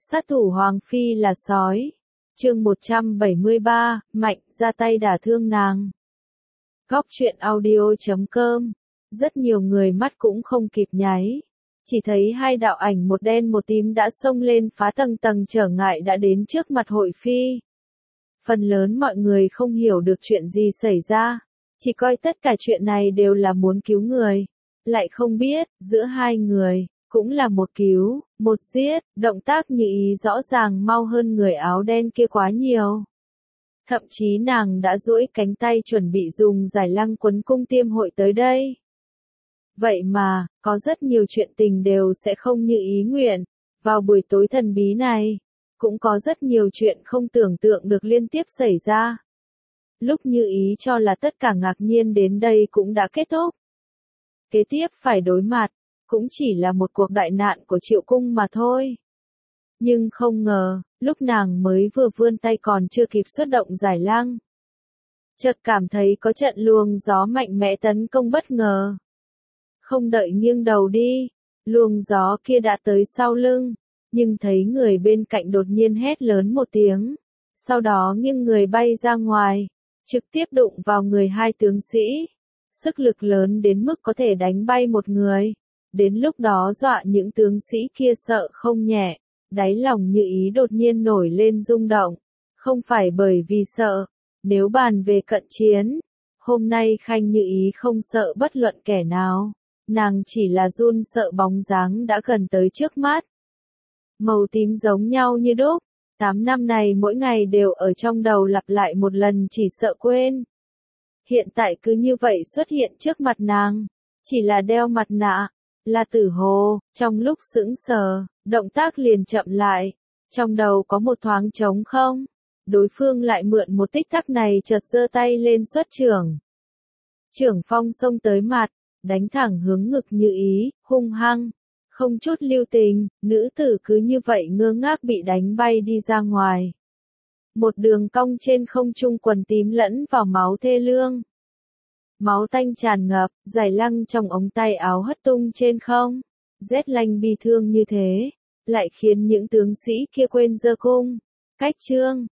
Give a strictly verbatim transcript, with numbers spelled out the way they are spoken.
Sát thủ Hoàng Phi là sói. Chương một trăm bảy mươi ba, Mạnh ra tay đả thương nàng. Góc truyện audio chấm com. Rất nhiều người mắt cũng không kịp nháy. Chỉ thấy hai đạo ảnh một đen một tím đã xông lên phá tầng tầng trở ngại đã đến trước mặt hội phi. Phần lớn mọi người không hiểu được chuyện gì xảy ra. Chỉ coi tất cả chuyện này đều là muốn cứu người. Lại không biết, giữa hai người, cũng là một cứu, một giết, động tác Như Ý rõ ràng mau hơn người áo đen kia quá nhiều. Thậm chí nàng đã duỗi cánh tay chuẩn bị dùng giải lăng quấn cung tiêm hội tới đây. Vậy mà, có rất nhiều chuyện tình đều sẽ không như ý nguyện. Vào buổi tối thần bí này, cũng có rất nhiều chuyện không tưởng tượng được liên tiếp xảy ra. Lúc Như Ý cho là tất cả ngạc nhiên đến đây cũng đã kết thúc. Kế tiếp phải đối mặt, cũng chỉ là một cuộc đại nạn của Triệu Cung mà thôi. Nhưng không ngờ, lúc nàng mới vừa vươn tay còn chưa kịp xuất động giải lăng. Chợt cảm thấy có trận luồng gió mạnh mẽ tấn công bất ngờ. Không đợi nghiêng đầu đi, luồng gió kia đã tới sau lưng, nhưng thấy người bên cạnh đột nhiên hét lớn một tiếng. Sau đó nghiêng người bay ra ngoài, trực tiếp đụng vào người hai tướng sĩ. Sức lực lớn đến mức có thể đánh bay một người. Đến lúc đó dọa những tướng sĩ kia sợ không nhẹ, đáy lòng Như Ý đột nhiên nổi lên rung động. Không phải bởi vì sợ, nếu bàn về cận chiến, hôm nay Khanh Như Ý không sợ bất luận kẻ nào, nàng chỉ là run sợ bóng dáng đã gần tới trước mắt. Màu tím giống nhau như đúc, tám năm này mỗi ngày đều ở trong đầu lặp lại một lần chỉ sợ quên. Hiện tại cứ như vậy xuất hiện trước mặt nàng, chỉ là đeo mặt nạ. Là Tử Hồ, trong lúc sững sờ, động tác liền chậm lại, trong đầu có một thoáng trống không, đối phương lại mượn một tích tắc này chợt giơ tay lên xuất chưởng. Chưởng phong xông tới mặt, đánh thẳng hướng ngực Như Ý, hung hăng, không chút lưu tình, nữ tử cứ như vậy ngơ ngác bị đánh bay đi ra ngoài. Một đường cong trên không trung quần tím lẫn vào máu thê lương. Máu tanh tràn ngập, giải lăng trong ống tay áo hất tung trên không. Rét lanh bi thương như thế, lại khiến những tướng sĩ kia quên giơ cung. Cách chương,